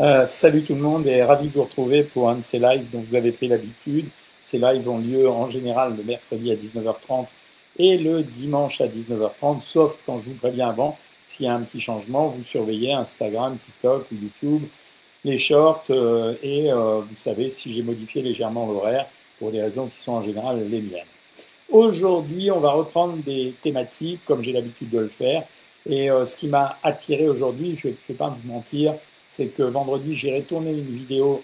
Salut tout le monde et ravi de vous retrouver pour un de ces lives dont vous avez pris l'habitude. Ces lives ont lieu en général le mercredi à 19h30 et le dimanche à 19h30, sauf quand je vous préviens avant, s'il y a un petit changement, vous surveillez Instagram, TikTok ou YouTube, les shorts vous savez si j'ai modifié légèrement l'horaire pour des raisons qui sont en général les miennes. Aujourd'hui, on va reprendre des thématiques comme j'ai l'habitude de le faire. Ce qui m'a attiré aujourd'hui, je ne vais pas vous mentir, c'est que vendredi, j'ai tourné une vidéo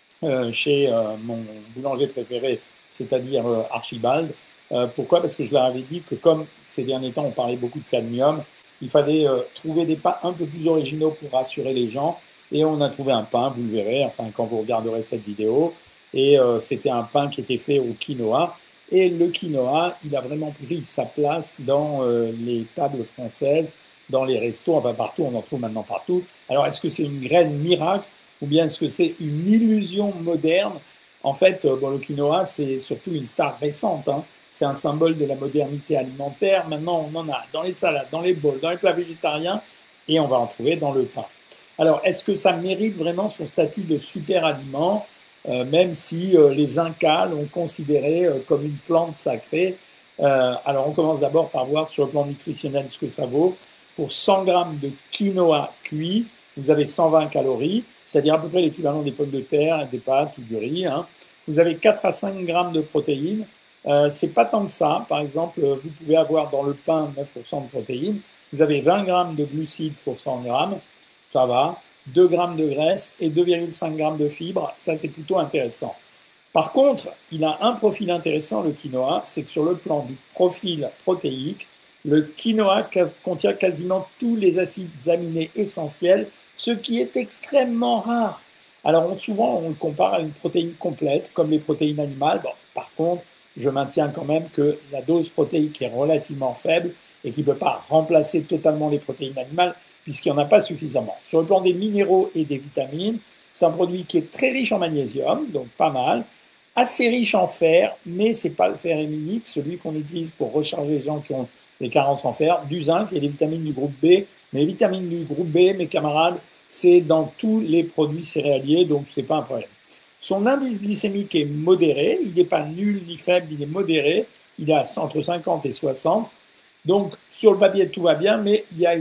chez mon boulanger préféré, c'est-à-dire Archibald. Pourquoi? Parce que je leur avais dit que comme ces derniers temps, on parlait beaucoup de cadmium, il fallait trouver des pains un peu plus originaux pour rassurer les gens. Et on a trouvé un pain, vous le verrez, enfin quand vous regarderez cette vidéo. C'était un pain qui était fait au quinoa. Et le quinoa, il a vraiment pris sa place dans les tables françaises, dans les restos, enfin partout, on en trouve maintenant partout. Alors, est-ce que c'est une graine miracle ou bien est-ce que c'est une illusion moderne? En fait, le quinoa, c'est surtout une star récente, hein. C'est un symbole de la modernité alimentaire. Maintenant, on en a dans les salades, dans les bols, dans les plats végétariens, et on va en trouver dans le pain. Alors, est-ce que ça mérite vraiment son statut de super aliment, même si les Incas l'ont considéré comme une plante sacrée? Alors, on commence d'abord par voir sur le plan nutritionnel ce que ça vaut. Pour 100 grammes de quinoa cuit, vous avez 120 calories, c'est-à-dire à peu près l'équivalent des pommes de terre, des pâtes ou du riz, hein. Vous avez 4 à 5 grammes de protéines. C'est pas tant que ça. Par exemple, vous pouvez avoir dans le pain 9% de protéines. Vous avez 20 grammes de glucides pour 100 grammes. Ça va. 2 grammes de graisse et 2,5 grammes de fibres. Ça, c'est plutôt intéressant. Par contre, il a un profil intéressant, le quinoa, c'est que sur le plan du profil protéique, le quinoa contient quasiment tous les acides aminés essentiels, ce qui est extrêmement rare. Alors souvent, on le compare à une protéine complète, comme les protéines animales. Bon, par contre, je maintiens quand même que la dose protéique est relativement faible et qu'il ne peut pas remplacer totalement les protéines animales, puisqu'il n'y en a pas suffisamment. Sur le plan des minéraux et des vitamines, c'est un produit qui est très riche en magnésium, donc pas mal, assez riche en fer, mais ce n'est pas le fer héminique, celui qu'on utilise pour recharger les gens qui ont des carences en fer, du zinc et des vitamines du groupe B. Mais les vitamines du groupe B, mes camarades, c'est dans tous les produits céréaliers, donc ce n'est pas un problème. Son indice glycémique est modéré, il n'est pas nul ni faible, il est modéré, il est entre 50 et 60. Donc sur le papier, tout va bien, mais il y a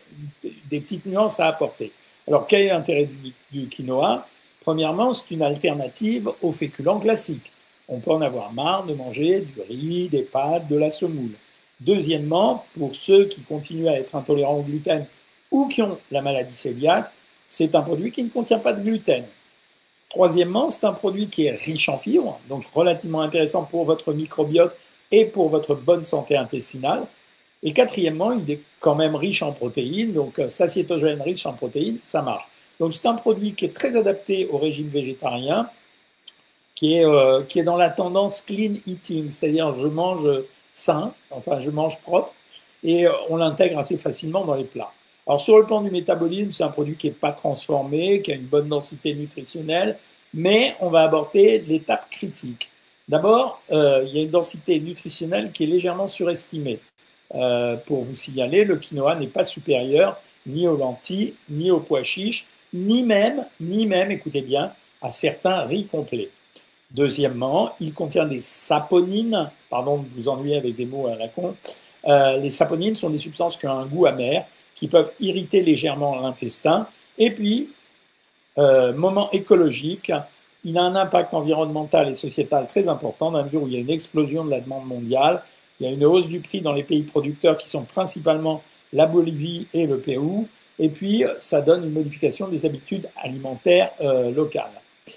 des petites nuances à apporter. Alors quel est l'intérêt du quinoa? Premièrement, c'est une alternative aux féculents classiques. On peut en avoir marre de manger du riz, des pâtes, de la semoule. Deuxièmement, pour ceux qui continuent à être intolérants au gluten ou qui ont la maladie cœliaque, c'est un produit qui ne contient pas de gluten. Troisièmement, c'est un produit qui est riche en fibres, donc relativement intéressant pour votre microbiote et pour votre bonne santé intestinale. Et quatrièmement, il est quand même riche en protéines, donc satiétogène riche en protéines, ça marche. Donc c'est un produit qui est très adapté au régime végétarien, qui est dans la tendance clean eating, c'est-à-dire je mange sain, enfin je mange propre, et on l'intègre assez facilement dans les plats. Alors sur le plan du métabolisme, c'est un produit qui n'est pas transformé, qui a une bonne densité nutritionnelle, mais on va aborder l'étape critique. D'abord, il y a une densité nutritionnelle qui est légèrement surestimée. Pour vous signaler, le quinoa n'est pas supérieur ni aux lentilles, ni aux pois chiches, ni même, écoutez bien, à certains riz complets. Deuxièmement, il contient des saponines, pardon de vous ennuyer avec des mots à la con. Les saponines sont des substances qui ont un goût amer, qui peuvent irriter légèrement l'intestin. Et puis, moment écologique, il a un impact environnemental et sociétal très important dans la mesure où il y a une explosion de la demande mondiale, il y a une hausse du prix dans les pays producteurs qui sont principalement la Bolivie et le Pérou, et puis ça donne une modification des habitudes alimentaires locales.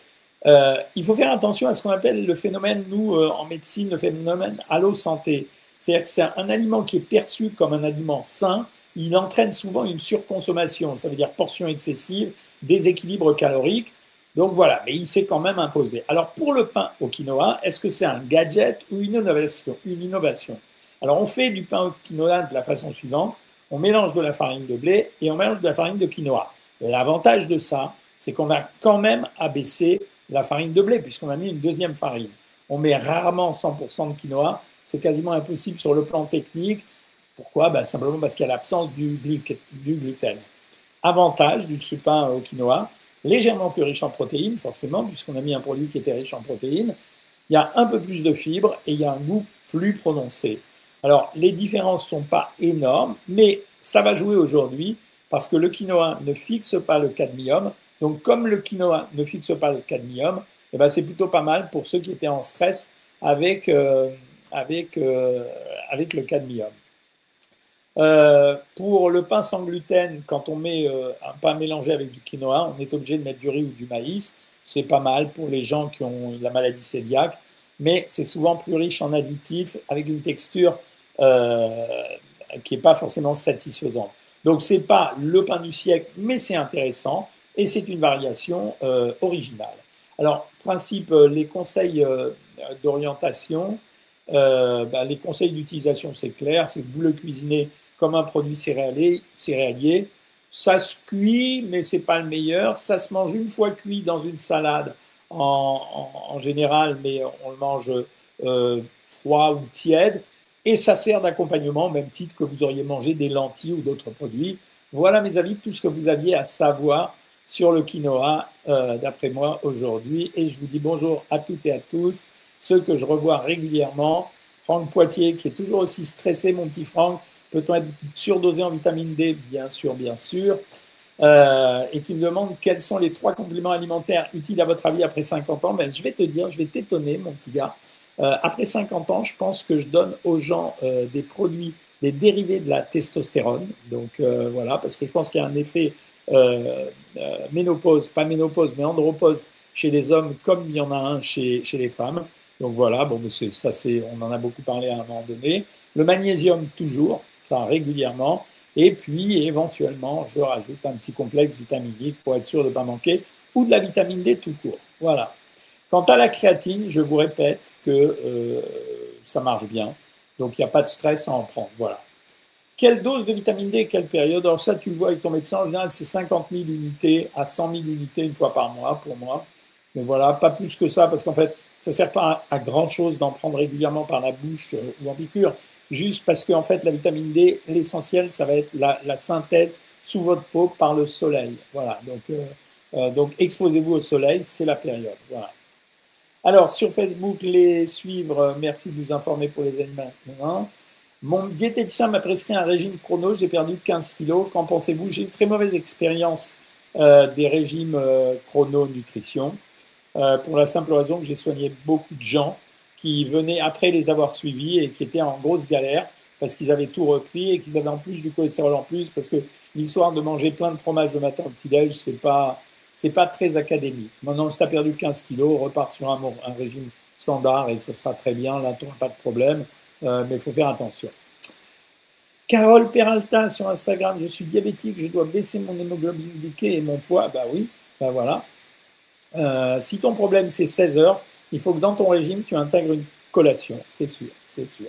Il faut faire attention à ce qu'on appelle le phénomène, nous, en médecine, le phénomène allo-santé. C'est-à-dire que c'est un aliment qui est perçu comme un aliment sain, il entraîne souvent une surconsommation, ça veut dire portion excessive, déséquilibre calorique. Donc voilà, mais il s'est quand même imposé. Alors pour le pain au quinoa, est-ce que c'est un gadget ou une innovation? Alors on fait du pain au quinoa de la façon suivante, on mélange de la farine de blé et on mélange de la farine de quinoa. L'avantage de ça, c'est qu'on a quand même abaissé la farine de blé, puisqu'on a mis une deuxième farine. On met rarement 100% de quinoa, c'est quasiment impossible sur le plan technique. Pourquoi? Simplement parce qu'il y a l'absence du gluten. Avantage du pain au quinoa, légèrement plus riche en protéines, forcément, puisqu'on a mis un produit qui était riche en protéines. Il y a un peu plus de fibres et il y a un goût plus prononcé. Alors, les différences ne sont pas énormes, mais ça va jouer aujourd'hui parce que le quinoa ne fixe pas le cadmium. Donc, comme le quinoa ne fixe pas le cadmium, eh ben, c'est plutôt pas mal pour ceux qui étaient en stress avec le cadmium. Pour le pain sans gluten, quand on met un pain mélangé avec du quinoa, on est obligé de mettre du riz ou du maïs. C'est pas mal pour les gens qui ont la maladie cœliaque, mais c'est souvent plus riche en additifs avec une texture euh, qui n'est pas forcément satisfaisante. Donc c'est pas le pain du siècle, mais c'est intéressant et c'est une variation originale. Alors, principe, les conseils d'orientation, les conseils d'utilisation, c'est clair, c'est que vous le cuisinez comme un produit céréalier. Ça se cuit, mais c'est pas le meilleur. Ça se mange une fois cuit dans une salade en général, mais on le mange froid ou tiède. Et ça sert d'accompagnement au même titre que vous auriez mangé des lentilles ou d'autres produits. Voilà, mes amis, tout ce que vous aviez à savoir sur le quinoa, d'après moi, aujourd'hui. Et je vous dis bonjour à toutes et à tous, ceux que je revois régulièrement. Franck Poitier, qui est toujours aussi stressé, mon petit Franck. Peut-on être surdosé en vitamine D? Bien sûr, bien sûr. Et qui me demande quels sont les 3 compléments alimentaires utiles à votre avis après 50 ans. Ben, je vais te dire, je vais t'étonner, mon petit gars. Après 50 ans, je pense que je donne aux gens des produits, des dérivés de la testostérone. Donc voilà, parce que je pense qu'il y a un effet ménopause, pas ménopause, mais andropause chez les hommes, comme il y en a un chez les femmes. Donc voilà, bon, ça, on en a beaucoup parlé à un moment donné. Le magnésium, toujours, ça régulièrement. Et puis, éventuellement, je rajoute un petit complexe vitaminique pour être sûr de ne pas manquer, ou de la vitamine D tout court. Voilà. Quant à la créatine, je vous répète que ça marche bien. Donc, il n'y a pas de stress à en prendre. Voilà. Quelle dose de vitamine D et quelle période? Alors ça, tu le vois avec ton médecin. En général, c'est 50 000 unités à 100 000 unités une fois par mois pour moi. Mais voilà, pas plus que ça, parce qu'en fait, ça ne sert pas à grand-chose d'en prendre régulièrement par la bouche ou en piqûre. Juste parce qu'en fait, la vitamine D, l'essentiel, ça va être la synthèse sous votre peau par le soleil. Voilà, donc exposez-vous au soleil, c'est la période. Voilà. Alors, sur Facebook, les suivre, merci de nous informer pour les aliments. Mon diététicien m'a prescrit un régime chrono, j'ai perdu 15 kilos. Qu'en pensez-vous? J'ai une très mauvaise expérience des régimes chrono-nutrition, pour la simple raison que j'ai soigné beaucoup de gens qui venaient après les avoir suivis et qui étaient en grosse galère parce qu'ils avaient tout repris et qu'ils avaient en plus du cholestérol en plus, parce que l'histoire de manger plein de fromage le matin au petit-déj, c'est pas très académique. Maintenant, si tu as perdu 15 kilos, repars sur un régime standard et ce sera très bien, là, tu n'auras pas de problème, mais il faut faire attention. Carole Peralta sur Instagram, je suis diabétique, je dois baisser mon hémoglobine glyquée et mon poids. Bah oui, bah voilà. Si ton problème c'est 16 heures, il faut que dans ton régime tu intègres une collation, c'est sûr, c'est sûr.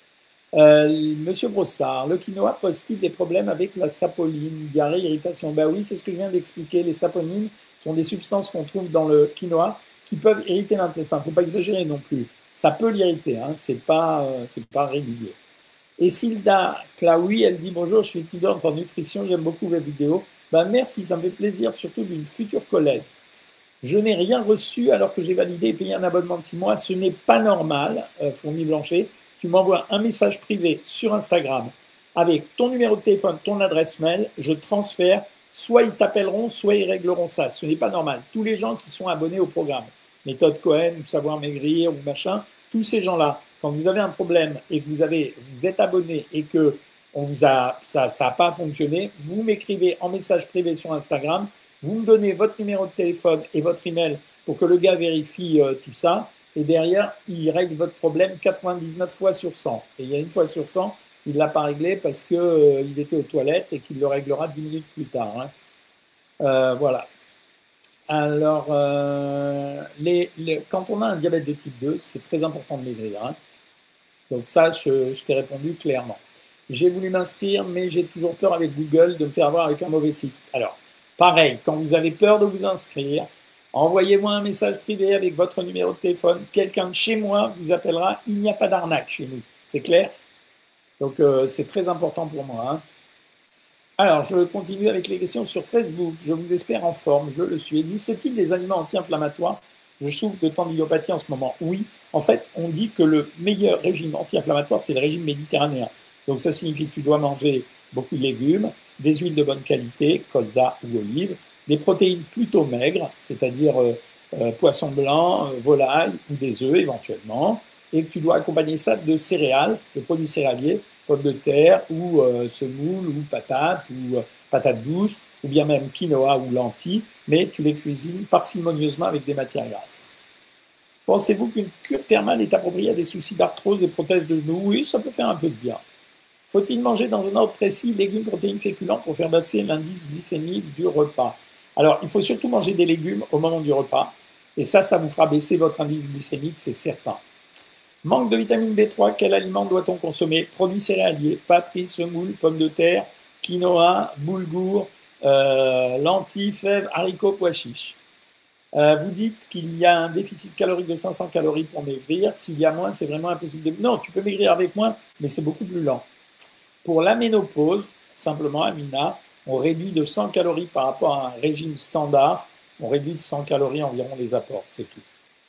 Monsieur Brossard, le quinoa pose-t-il des problèmes avec la saponine, diarrhée, irritation? Ben oui, c'est ce que je viens d'expliquer. Les saponines sont des substances qu'on trouve dans le quinoa qui peuvent irriter l'intestin. Il ne faut pas exagérer non plus. Ça peut l'irriter, hein, c'est pas régulier. Et Silda Klaoui, elle dit bonjour, je suis étudiante en nutrition, j'aime beaucoup vos vidéos. Ben merci, ça me fait plaisir, surtout d'une future collègue. Je n'ai rien reçu alors que j'ai validé et payé un abonnement de 6 mois. Ce n'est pas normal, Fourmi Blanchet. Tu m'envoies un message privé sur Instagram avec ton numéro de téléphone, ton adresse mail, je transfère. Soit ils t'appelleront, soit ils régleront ça. Ce n'est pas normal. Tous les gens qui sont abonnés au programme, méthode Cohen, savoir maigrir ou machin, tous ces gens-là, quand vous avez un problème et que vous êtes abonné et que ça n'a pas fonctionné, vous m'écrivez en message privé sur Instagram. Vous me donnez votre numéro de téléphone et votre email pour que le gars vérifie tout ça. Et derrière, il règle votre problème 99 fois sur 100. Et il y a une fois sur 100, il ne l'a pas réglé parce qu'il était aux toilettes et qu'il le réglera 10 minutes plus tard. Hein. Voilà. Alors, quand on a un diabète de type 2, c'est très important de maigrir. Hein. Donc ça, je t'ai répondu clairement. J'ai voulu m'inscrire, mais j'ai toujours peur avec Google de me faire avoir avec un mauvais site. Alors, pareil, quand vous avez peur de vous inscrire, envoyez-moi un message privé avec votre numéro de téléphone. Quelqu'un de chez moi vous appellera. Il n'y a pas d'arnaque chez nous. C'est clair? Donc, c'est très important pour moi. Hein. Alors, je continue avec les questions sur Facebook. Je vous espère en forme, je le suis. Existe-t-il des aliments anti-inflammatoires? Je souffre de tendinopathie en ce moment. Oui, en fait, on dit que le meilleur régime anti-inflammatoire, c'est le régime méditerranéen. Donc, ça signifie que tu dois manger beaucoup de légumes, des huiles de bonne qualité, colza ou olive, des protéines plutôt maigres, c'est-à-dire poisson blanc, volaille ou des œufs éventuellement, et que tu dois accompagner ça de céréales, de produits céréaliers, pommes de terre ou semoule ou patates douces ou bien même quinoa ou lentilles, mais tu les cuisines parcimonieusement avec des matières grasses. Pensez-vous qu'une cure thermale est appropriée à des soucis d'arthrose, des prothèses de genoux? Oui, ça peut faire un peu de bien. Faut-il manger dans un ordre précis légumes, protéines, féculents pour faire baisser l'indice glycémique du repas? Alors, il faut surtout manger des légumes au moment du repas, et ça vous fera baisser votre indice glycémique, c'est certain. Manque de vitamine B3, quel aliment doit-on consommer? Produits céréaliers, pâtes, riz, semoule, pommes de terre, quinoa, boulgour, lentilles, fèves, haricots, pois chiches. Vous dites qu'il y a un déficit calorique de 500 calories pour maigrir. S'il y a moins, c'est vraiment impossible. Non, tu peux maigrir avec moins, mais c'est beaucoup plus lent. Pour la ménopause, simplement, Amina, on réduit de 100 calories par rapport à un régime standard. On réduit de 100 calories environ les apports, c'est tout.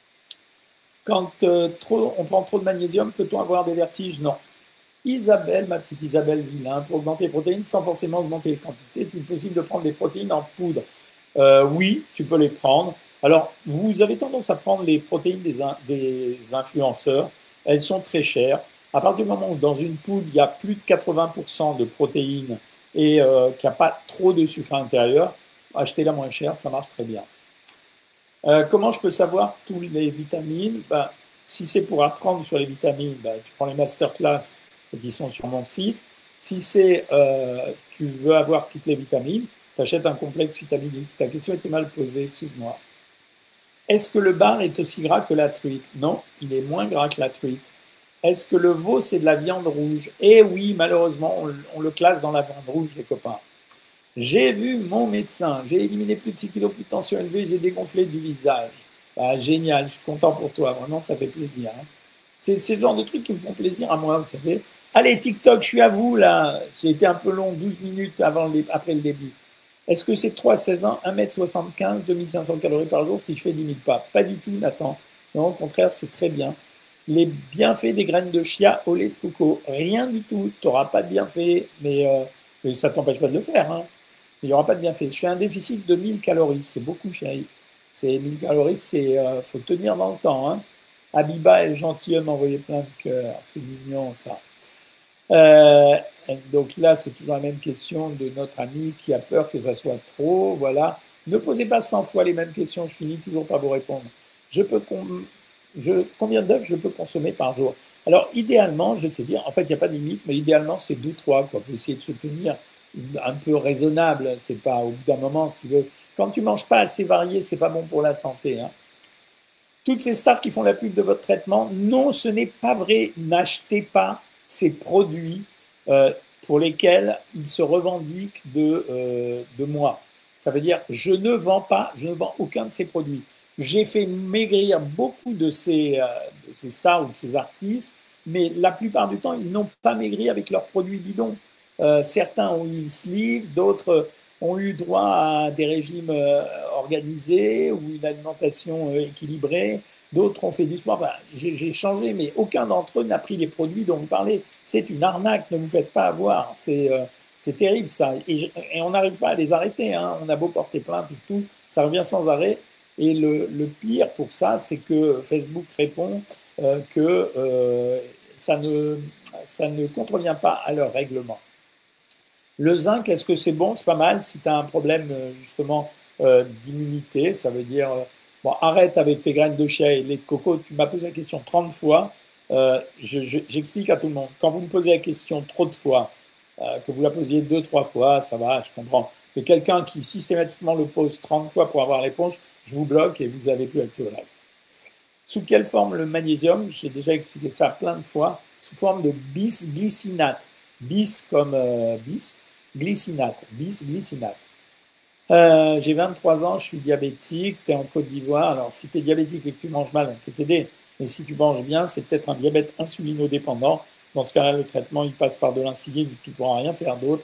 Quand on prend trop de magnésium, peut-on avoir des vertiges? Non. Isabelle, ma petite Isabelle Villain, pour augmenter les protéines sans forcément augmenter les quantités, est-il possible de prendre des protéines en poudre? Oui, tu peux les prendre. Alors, vous avez tendance à prendre les protéines des influenceurs. Elles sont très chères. À partir du moment où dans une poudre, il y a plus de 80% de protéines et qu'il n'y a pas trop de sucre à l'intérieur, achetez-la moins chère, ça marche très bien. Comment je peux savoir tous les vitamines? Si c'est pour apprendre sur les vitamines, tu prends les masterclass qui sont sur mon site. Si tu veux avoir toutes les vitamines, tu achètes un complexe vitaminique. Ta question était mal posée, excuse-moi. Est-ce que le bar est aussi gras que la truite? Non, il est moins gras que la truite. Est-ce que le veau, c'est de la viande rouge? Eh oui, malheureusement, on le classe dans la viande rouge, les copains. J'ai vu mon médecin, j'ai éliminé plus de 6 kilos, plus de tension élevée, j'ai dégonflé du visage. Génial, je suis content pour toi, vraiment, ça fait plaisir. Hein. C'est le genre de trucs qui me font plaisir à moi, vous savez. Allez, TikTok, je suis à vous, là. J'ai été un peu long, 12 minutes après le début. Est-ce que c'est 3 à 16 ans, 1m75, 2500 calories par jour si je fais 10 000 pas? Pas du tout, Nathan. Non, au contraire, c'est très bien. Les bienfaits des graines de chia au lait de coco, rien du tout. Tu n'auras pas de bienfaits, mais ça ne t'empêche pas de le faire. Hein. Il n'y aura pas de bienfaits. Je fais un déficit de 1000 calories. C'est beaucoup, chérie. C'est 1000 calories, faut tenir dans le temps. Hein. Abiba est gentille, elle m'a envoyé plein de cœurs. C'est mignon, ça. Donc là, c'est toujours la même question de notre ami qui a peur que ça soit trop. Voilà. Ne posez pas 100 fois les mêmes questions. Je finis toujours par vous répondre. Combien d'œufs je peux consommer par jour? Alors, idéalement, je vais te dire, en fait, il n'y a pas de limite, mais idéalement, c'est 2-3. Il faut essayer de se tenir un peu raisonnable. C'est pas au bout d'un moment, si tu veux. Quand tu manges pas assez varié, c'est pas bon pour la santé. Hein. Toutes ces stars qui font la pub de votre traitement, non, ce n'est pas vrai. N'achetez pas ces produits pour lesquels ils se revendiquent de moi. Ça veut dire, je ne vends aucun de ces produits. J'ai fait maigrir beaucoup de ces stars ou de ces artistes, mais la plupart du temps, ils n'ont pas maigri avec leurs produits bidons. Certains ont eu une sleeve, d'autres ont eu droit à des régimes organisés ou une alimentation équilibrée. D'autres ont fait du sport. Enfin, j'ai changé, mais aucun d'entre eux n'a pris les produits dont vous parlez. C'est une arnaque, ne vous faites pas avoir. C'est terrible, ça. Et on n'arrive pas à les arrêter. Hein. On a beau porter plainte et tout, ça revient sans arrêt. Et le pire pour ça, c'est que Facebook répond que ça ne contrevient pas à leur règlement. Le zinc, est-ce que c'est bon? C'est pas mal si tu as un problème justement d'immunité. Ça veut dire, bon, arrête avec tes graines de chia et lait de coco. Tu m'as posé la question 30 fois. J'explique à tout le monde. Quand vous me posez la question trop de fois, que vous la posiez 2-3 fois, ça va, je comprends. Mais quelqu'un qui systématiquement le pose 30 fois pour avoir la réponse, je vous bloque et vous n'avez plus accès au live. Sous quelle forme le magnésium? J'ai déjà expliqué ça plein de fois. Sous forme de bisglycinate. Bis comme glycinate. Bisglycinate. J'ai 23 ans, je suis diabétique, tu es en Côte d'Ivoire. Alors, si tu es diabétique et que tu manges mal, on peut t'aider. Mais si tu manges bien, c'est peut-être un diabète insulinodépendant. Dans ce cas-là, le traitement, il passe par de l'insuline, tu ne pourras rien faire d'autre.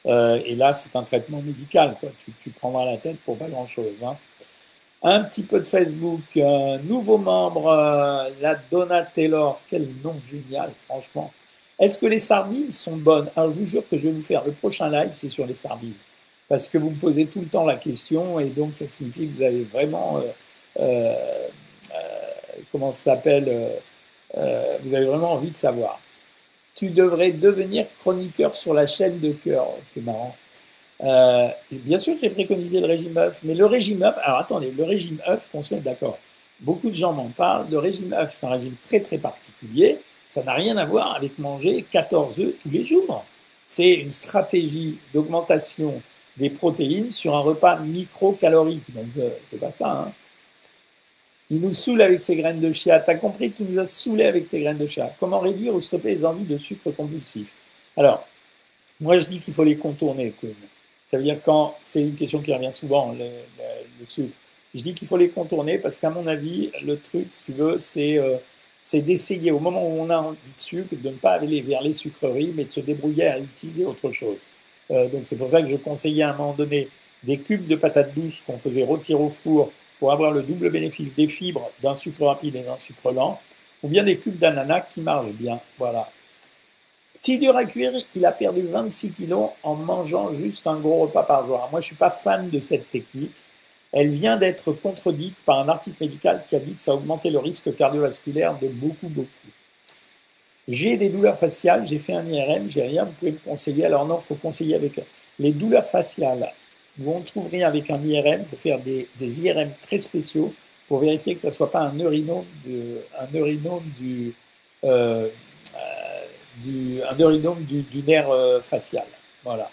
Et là, c'est un traitement médical, quoi. Tu prendras la tête pour pas grand-chose, hein. Un petit peu de Facebook, nouveau membre, la Donna Taylor, quel nom génial, franchement. Est-ce que les sardines sont bonnes? Alors, je vous jure que je vais vous faire le prochain live, c'est sur les sardines. Parce que vous me posez tout le temps la question, et donc ça signifie que vous avez vraiment, euh, comment ça s'appelle, vous avez vraiment envie de savoir. Tu devrais devenir chroniqueur sur la chaîne de cœur. C'est marrant. Bien sûr que j'ai préconisé le régime œuf, mais le régime œuf, alors attendez, le régime œuf, qu'on se mette d'accord, beaucoup de gens m'en parlent, le régime œuf, c'est un régime très très particulier, ça n'a rien à voir avec manger 14 œufs tous les jours. C'est une stratégie d'augmentation des protéines sur un repas microcalorique, donc c'est pas ça, hein. Il nous saoule avec ses graines de chia. T'as compris que tu nous as saoulé avec tes graines de chia. Comment réduire ou stopper les envies de sucre compulsif? Alors, moi je dis qu'il faut les contourner, Queen. Ça veut dire quand, c'est une question qui revient souvent, le sucre. Je dis qu'il faut les contourner parce qu'à mon avis, le truc, si tu veux, c'est d'essayer au moment où on a envie de sucre, de ne pas aller vers les sucreries, mais de se débrouiller à utiliser autre chose. Donc c'est pour ça que je conseillais à un moment donné des cubes de patates douces qu'on faisait rôtir au four pour avoir le double bénéfice des fibres d'un sucre rapide et d'un sucre lent, ou bien des cubes d'ananas qui marchent bien. Voilà. Petit dur à cuire, il a perdu 26 kilos en mangeant juste un gros repas par jour. Alors moi, je ne suis pas fan de cette technique. Elle vient d'être contredite par un article médical qui a dit que ça augmentait le risque cardiovasculaire de beaucoup, beaucoup. J'ai des douleurs faciales, j'ai fait un IRM, j'ai rien, vous pouvez me conseiller. Alors non, il faut conseiller avec les douleurs faciales. Où on ne trouve rien avec un IRM, il faut faire des IRM très spéciaux pour vérifier que ça ne soit pas un neurinome, euh, un neurinome du nerf facial. Voilà.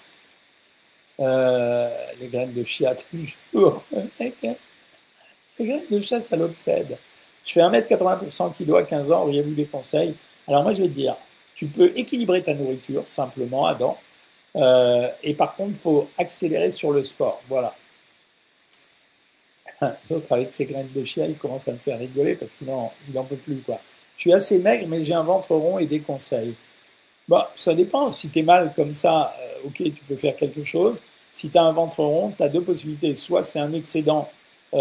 Les graines de chia, toujours. Les graines de chia, ça l'obsède. Je fais 1m80 pour 100 kg à 15 ans, auriez-vous des conseils? Alors moi, je vais te dire, tu peux équilibrer ta nourriture simplement, Adam. Et par contre, il faut accélérer sur le sport. Voilà. L'autre, avec ses graines de chia, il commence à me faire rigoler parce qu'il n'en peut plus, quoi. Je suis assez maigre, mais j'ai un ventre rond et des conseils. Bah, ça dépend. Si tu es mal comme ça, ok, tu peux faire quelque chose. Si tu as un ventre rond, tu as deux possibilités. Soit c'est un excédent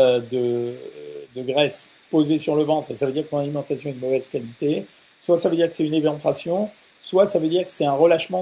de graisse posé sur le ventre, et ça veut dire que ton alimentation est de mauvaise qualité. Soit ça veut dire que c'est une éventration. Soit ça veut dire que c'est un relâchement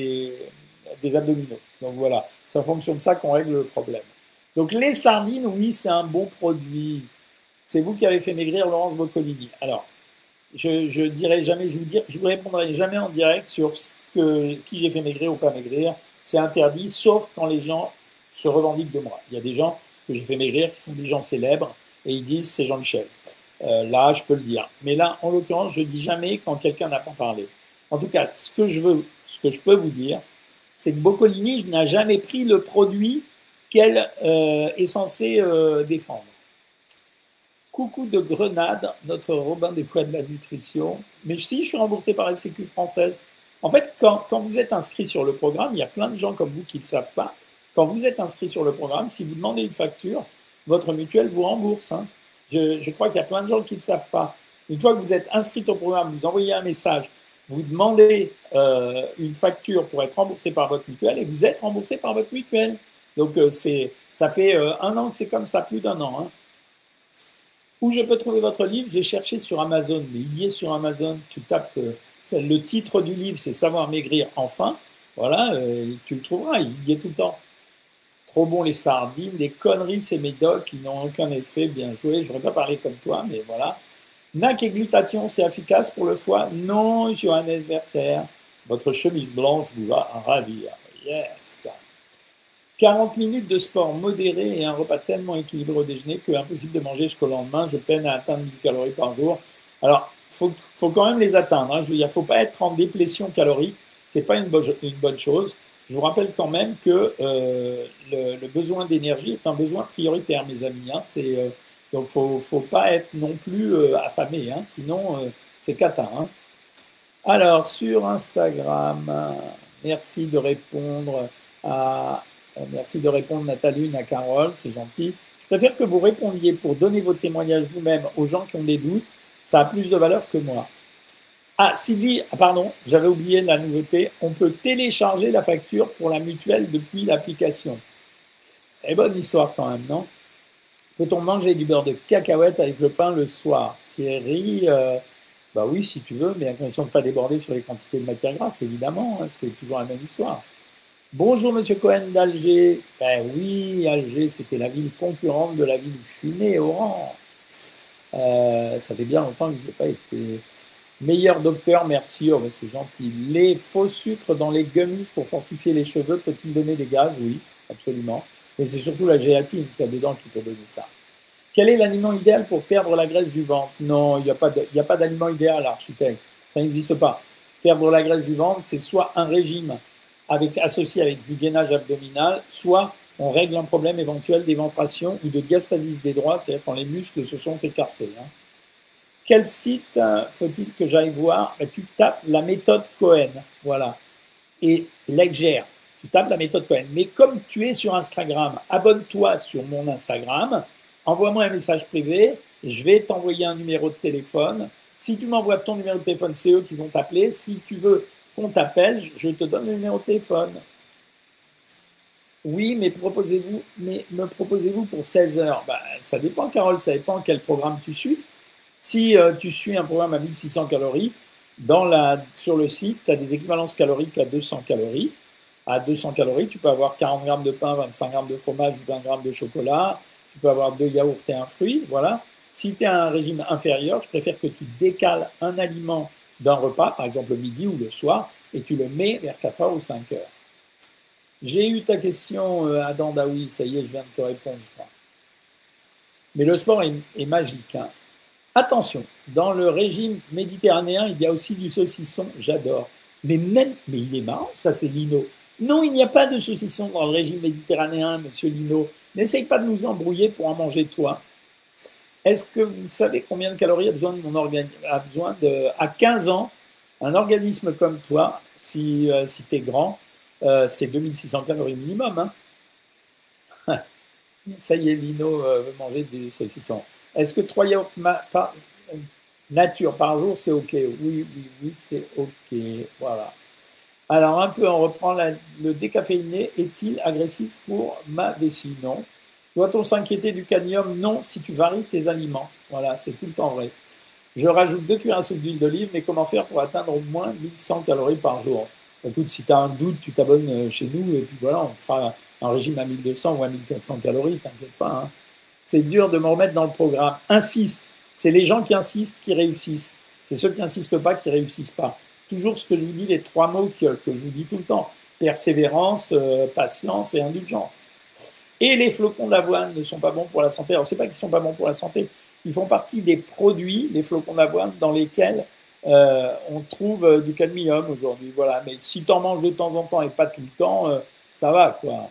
des abdominaux. Donc voilà, c'est en fonction de ça qu'on règle le problème. Donc les sardines, oui, c'est un bon produit. C'est vous qui avez fait maigrir Laurence Boccolini. Alors, je dirai jamais, je vous répondrai jamais en direct sur qui j'ai fait maigrir ou pas maigrir. C'est interdit, sauf quand les gens se revendiquent de moi. Il y a des gens que j'ai fait maigrir qui sont des gens célèbres et ils disent c'est Jean-Michel. Là, je peux le dire. Mais là, en l'occurrence, je dis jamais quand quelqu'un n'a pas parlé. En tout cas, ce que je peux vous dire, c'est que Boccolini n'a jamais pris le produit qu'elle est censée défendre. Coucou de Grenade, notre Robin des Coins de la nutrition. Mais si je suis remboursé par la Sécu française, en fait, quand vous êtes inscrit sur le programme, il y a plein de gens comme vous qui ne le savent pas. Quand vous êtes inscrit sur le programme, si vous demandez une facture, votre mutuelle vous rembourse, hein. Je crois qu'il y a plein de gens qui ne le savent pas. Une fois que vous êtes inscrit au programme, vous envoyez un message, vous demandez une facture pour être remboursé par votre mutuelle et vous êtes remboursé par votre mutuelle. Donc ça fait 1 an que c'est comme ça, plus d'1 an, hein. Où je peux trouver votre livre? J'ai cherché sur Amazon, mais il y est sur Amazon. Tu tapes, le titre du livre, c'est Savoir maigrir enfin. Voilà, tu le trouveras, il y est tout le temps. Trop bon les sardines, des conneries, c'est médocs qui n'ont aucun effet, bien joué. Je n'aurais pas parlé comme toi, mais voilà. NAC et glutathion, c'est efficace pour le foie? Non, Johannes Werther. Votre chemise blanche vous va ravir. Yes. 40 minutes de sport modéré et un repas tellement équilibré au déjeuner que impossible de manger jusqu'au lendemain. Je peine à atteindre 1000 calories par jour. Alors, faut quand même les atteindre, hein. Je veux dire, faut pas être en déplétion calorique. C'est pas une bonne chose. Je vous rappelle quand même que le besoin d'énergie est un besoin prioritaire, mes amis, hein. Donc, faut pas être non plus affamé, hein. Sinon, c'est cata, hein. Alors, sur Instagram, merci de répondre merci de répondre Nathalie, à Carole, c'est gentil. Je préfère que vous répondiez pour donner vos témoignages vous-même aux gens qui ont des doutes. Ça a plus de valeur que moi. Ah, Sylvie, pardon, j'avais oublié la nouveauté. On peut télécharger la facture pour la mutuelle depuis l'application. Et bonne histoire quand même, non? Peut-on manger du beurre de cacahuète avec le pain le soir? Thierry, bah oui, si tu veux, mais à condition de ne pas déborder sur les quantités de matière grasse, évidemment, hein, c'est toujours la même histoire. Bonjour, monsieur Cohen d'Alger. Ben oui, Alger, c'était la ville concurrente de la ville où je suis né, Oran. Ça fait bien longtemps que je n'ai pas été meilleur docteur, merci, oh, ben c'est gentil. Les faux sucres dans les gummies pour fortifier les cheveux, peut-il donner des gaz? Oui, absolument. Mais c'est surtout la gélatine qu'il y a dedans qui peut donner ça. Quel est l'aliment idéal pour perdre la graisse du ventre? Non, il n'y a pas d'aliment idéal, architecte. Ça n'existe pas. Perdre la graisse du ventre, c'est soit un régime associé avec du gainage abdominal, soit on règle un problème éventuel d'éventration ou de diastasis des droits, c'est-à-dire quand les muscles se sont écartés. Hein. Quel site faut-il que j'aille voir? Tu tapes la méthode Cohen, voilà. Et Legger, tu tapes la méthode Cohen. Mais comme tu es sur Instagram, abonne-toi sur mon Instagram, envoie-moi un message privé, je vais t'envoyer un numéro de téléphone. Si tu m'envoies ton numéro de téléphone, c'est eux qui vont t'appeler. Si tu veux qu'on t'appelle, je te donne le numéro de téléphone. Oui, mais me proposez-vous pour 16 heures? Ben, ça dépend, Carole, ça dépend quel programme tu suis. Si tu suis un programme à 1600 calories, sur le site, tu as des équivalences caloriques à 200 calories. À 200 calories, tu peux avoir 40 grammes de pain, 25 grammes de fromage ou 20 grammes de chocolat. Tu peux avoir 2 yaourts et un fruit. Voilà. Si tu as un régime inférieur, je préfère que tu décales un aliment d'un repas, par exemple le midi ou le soir, et tu le mets vers 4 heures ou 5 heures. J'ai eu ta question, Adam Daoui, ça y est, je viens de te répondre. Mais le sport est magique. Hein. Attention, dans le régime méditerranéen, il y a aussi du saucisson, j'adore. Mais il est marrant, ça c'est Lino. Non, il n'y a pas de saucisson dans le régime méditerranéen, monsieur Lino. N'essaye pas de nous embrouiller pour en manger toi. Est-ce que vous savez combien de calories a besoin de mon organisme à 15 ans, un organisme comme toi, si tu es grand, c'est 2600 calories minimum. Hein. Ça y est, Lino veut manger du saucisson. Est-ce que 3 yaourts nature par jour, c'est OK? Oui, oui, oui, c'est OK. Voilà. Alors, un peu, on reprend le décaféiné. Est-il agressif pour ma vessie? Non. Doit-on s'inquiéter du cadmium? Non, si tu varies tes aliments. Voilà, c'est tout le temps vrai. Je rajoute 2 cuillères à soupe d'huile d'olive, mais comment faire pour atteindre au moins 1100 calories par jour? Écoute, si tu as un doute, tu t'abonnes chez nous, et puis voilà, on fera un régime à 1200 ou à 1400 calories, t'inquiète pas. Hein. C'est dur de me remettre dans le programme. Insiste. C'est les gens qui insistent qui réussissent. C'est ceux qui n'insistent pas qui réussissent pas. Toujours ce que je vous dis, les 3 mots que je vous dis tout le temps. Persévérance, patience et indulgence. Et les flocons d'avoine ne sont pas bons pour la santé. Alors, c'est pas qu'ils sont pas bons pour la santé. Ils font partie des produits, les flocons d'avoine, dans lesquels on trouve du cadmium aujourd'hui. Voilà. Mais si tu en manges de temps en temps et pas tout le temps, ça va, quoi.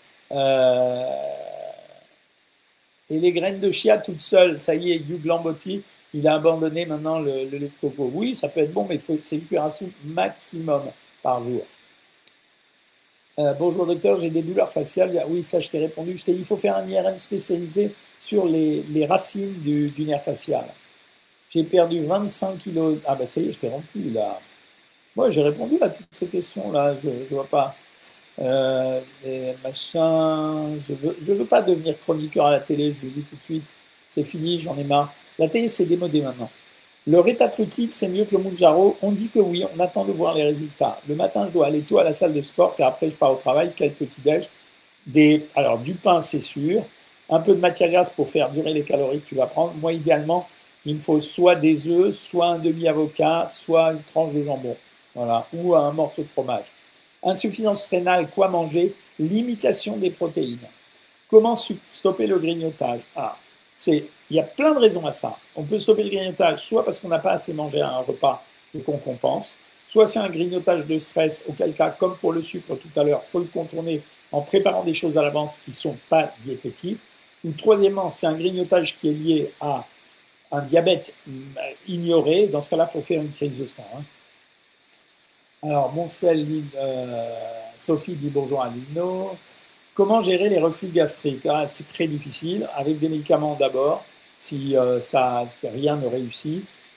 Et les graines de chia toutes seules, ça y est, Hugh Lambotti, il a abandonné maintenant le lait de coco. Oui, ça peut être bon, mais c'est une cuillère à soupe maximum par jour. Bonjour docteur, j'ai des douleurs faciales. Oui, ça je t'ai répondu. Je t'ai dit, il faut faire un IRM spécialisé sur les racines du nerf facial. J'ai perdu 25 kilos. Ah ben ça y est, je t'ai rompu là. Moi, j'ai répondu à toutes ces questions-là. Je ne vois pas. Et machin, je veux pas devenir chroniqueur à la télé, je vous le dis tout de suite, c'est fini, j'en ai marre. La télé, c'est démodé maintenant. Le rétatrutide, c'est mieux que le Mounjaro? On dit que oui, on attend de voir les résultats. Le matin, je dois aller tôt à la salle de sport, car après, je pars au travail, quel petit-déj. Alors, du pain, c'est sûr. Un peu de matière grasse pour faire durer les calories que tu vas prendre. Moi, idéalement, il me faut soit des œufs, soit un demi-avocat, soit une tranche de jambon. Voilà, ou un morceau de fromage. Insuffisance rénale, quoi manger? Limitation des protéines. Comment stopper le grignotage? Il y a plein de raisons à ça. On peut stopper le grignotage soit parce qu'on n'a pas assez mangé à un repas et qu'on compense, soit c'est un grignotage de stress, auquel cas, comme pour le sucre tout à l'heure, il faut le contourner en préparant des choses à l'avance qui ne sont pas diététiques. Ou troisièmement, c'est un grignotage qui est lié à un diabète ignoré. Dans ce cas-là, il faut faire une crise de sang. Hein. Alors, Sophie dit bonjour à Lino. Comment gérer les reflux gastriques? C'est très difficile, avec des médicaments d'abord, si rien ne réussit.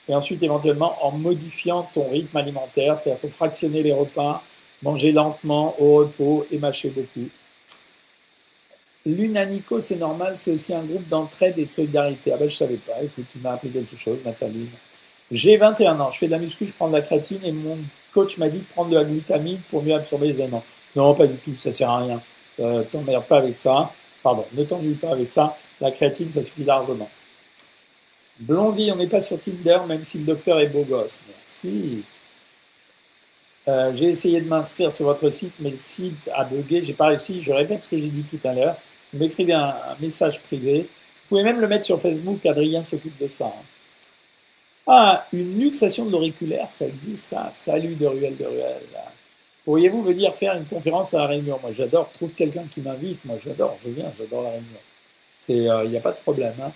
Et ensuite, éventuellement, en modifiant ton rythme alimentaire, c'est-à-dire qu'il faut fractionner les repas, manger lentement, au repos et mâcher beaucoup. L'Unanico, c'est normal, c'est aussi un groupe d'entraide et de solidarité. Ah ben, je savais pas. Écoute, tu m'as appris quelque chose, Nathalie. J'ai 21 ans, je fais de la muscu, je prends de la créatine et mon coach m'a dit de prendre de la glutamine pour mieux absorber les aliments. Non, pas du tout, ça sert à rien. T'emmerdes pas avec ça. Pardon, ne t'ennuie pas avec ça. La créatine, ça suffit largement. Blondie, on n'est pas sur Tinder, même si le docteur est beau gosse. Merci. J'ai essayé de m'inscrire sur votre site, mais le site a bugué, j'ai pas réussi. Je répète ce que j'ai dit tout à l'heure. Vous m'écrivez un message privé. Vous pouvez même le mettre sur Facebook, Adrien s'occupe de ça. Hein. Ah, une luxation de l'auriculaire, ça existe, ça. Salut de Ruelle de Ruelle. Pourriez-vous venir faire une conférence à La Réunion? Moi, j'adore. Trouve quelqu'un qui m'invite. Moi, j'adore. Je viens. J'adore La Réunion. Il n'y a pas de problème. Hein.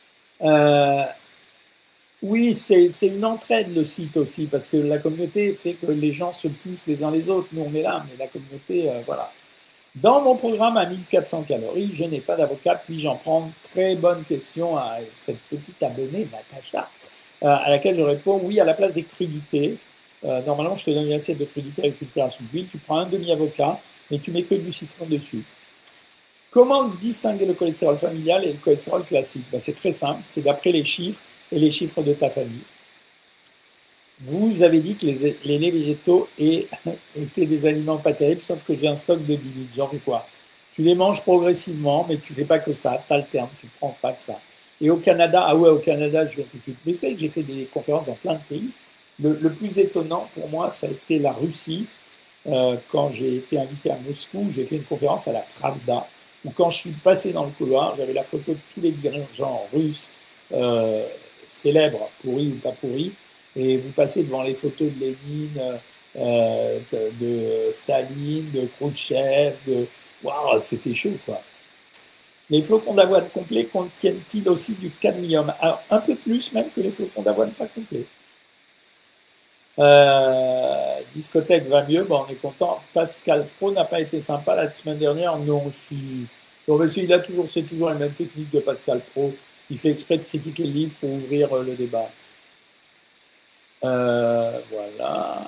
Oui, c'est une entraide le site aussi, parce que la communauté fait que les gens se poussent les uns les autres. Nous, on est là, mais la communauté, voilà. Dans mon programme à 1400 calories, je n'ai pas d'avocat, puis-je en prendre? Très bonne question à cette petite abonnée, Natacha, à laquelle je réponds oui à la place des crudités. Normalement, je te donne une assiette de crudités avec une cuillère à soupe d'huile, tu prends un demi-avocat, mais tu mets que du citron dessus. Comment distinguer le cholestérol familial et le cholestérol classique? Ben, c'est très simple, c'est d'après les chiffres et les chiffres de ta famille. Vous avez dit que les laits végétaux étaient des aliments pas terribles, sauf que j'ai un stock de 10 litres. J'en fais quoi? Tu les manges progressivement, mais tu ne fais pas que ça, tu alternes, tu ne prends pas que ça. Et au Canada, ah ouais, au Canada, je viens tout de suite. Mais vous savez que j'ai fait des conférences dans plein de pays. Le plus étonnant pour moi, ça a été la Russie. Quand j'ai été invité à Moscou, j'ai fait une conférence à la Pravda, où quand je suis passé dans le couloir, j'avais la photo de tous les dirigeants russes célèbres, pourris ou pas pourris, et vous passez devant les photos de Lénine, de Staline, de Khrouchtchev, waouh, c'était chaud, quoi. Les flocons d'avoine complets contiennent-ils aussi du cadmium? Alors, un peu plus même que les flocons d'avoine pas complets. Discothèque va mieux, bon, on est content. Pascal Pro n'a pas été sympa la semaine dernière. Non, si. Non, mais il a toujours, c'est toujours la même technique de Pascal Pro. Il fait exprès de critiquer le livre pour ouvrir le débat. Voilà.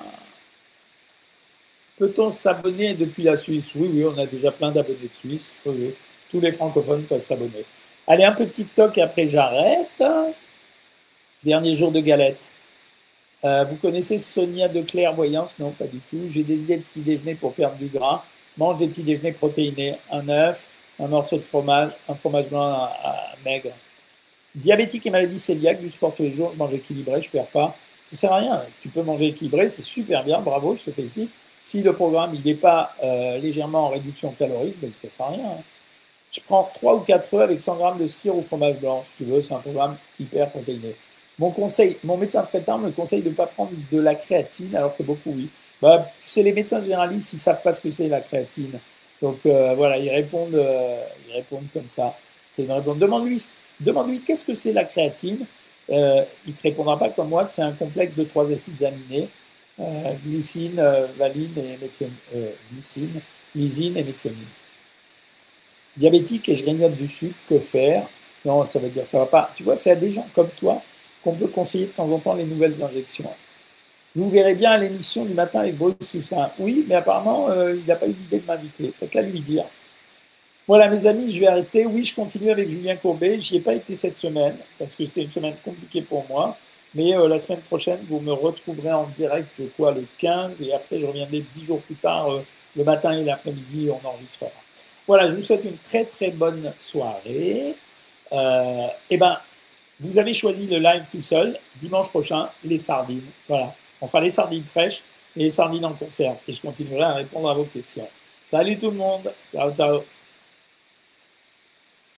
Peut-on s'abonner depuis la Suisse? Oui, oui, on a déjà plein d'abonnés de Suisse. Oui, oui. Tous les francophones peuvent s'abonner. Allez, un peu de TikTok et après j'arrête. Dernier jour de galette. Vous connaissez Sonia de Clairvoyance? Non, pas du tout. J'ai des idées de petit déjeuner pour perdre du gras. Mange des petits déjeuners protéinés. Un œuf, un morceau de fromage, un fromage blanc maigre. Diabétique et maladie cœliaque, du sport tous les jours, je mange équilibré, je ne perds pas. Ça ne sert à rien. Tu peux manger équilibré, c'est super bien, bravo, je te félicite. Si le programme n'est pas légèrement en réduction calorique, ben, il ne se passera rien. Hein. Je prends 3 ou 4 œufs avec 100 grammes de skyr ou fromage blanc. Si tu veux, c'est un programme hyper protéiné. Mon médecin traitant me conseille de ne pas prendre de la créatine, alors que beaucoup oui. Bah, c'est les médecins généralistes, ils ne savent pas ce que c'est la créatine. Donc voilà, ils répondent comme ça. C'est une réponse. Demande-lui qu'est-ce que c'est la créatine. Il ne te répondra pas comme moi que c'est un complexe de 3 acides aminés, glycine, valine et glycine, lysine et méthionine. Diabétique et je grignote du sucre, que faire? Non, ça veut dire ça va pas. Tu vois, c'est à des gens comme toi qu'on peut conseiller de temps en temps les nouvelles injections. Vous verrez bien à l'émission du matin avec Bruce Toussaint. Oui, mais apparemment, il n'a pas eu l'idée de m'inviter. T'as qu'à lui dire. Voilà, mes amis, je vais arrêter. Oui, je continue avec Julien Courbet. J'y ai pas été cette semaine parce que c'était une semaine compliquée pour moi. Mais la semaine prochaine, vous me retrouverez en direct, je crois, le 15. Et après, je reviendrai 10 jours plus tard, le matin et l'après-midi, on enregistrera. Voilà, je vous souhaite une très très bonne soirée. Eh ben, vous avez choisi le live tout seul. Dimanche prochain, les sardines. Voilà, on fera les sardines fraîches et les sardines en conserve. Et je continuerai à répondre à vos questions. Salut tout le monde. Ciao, ciao.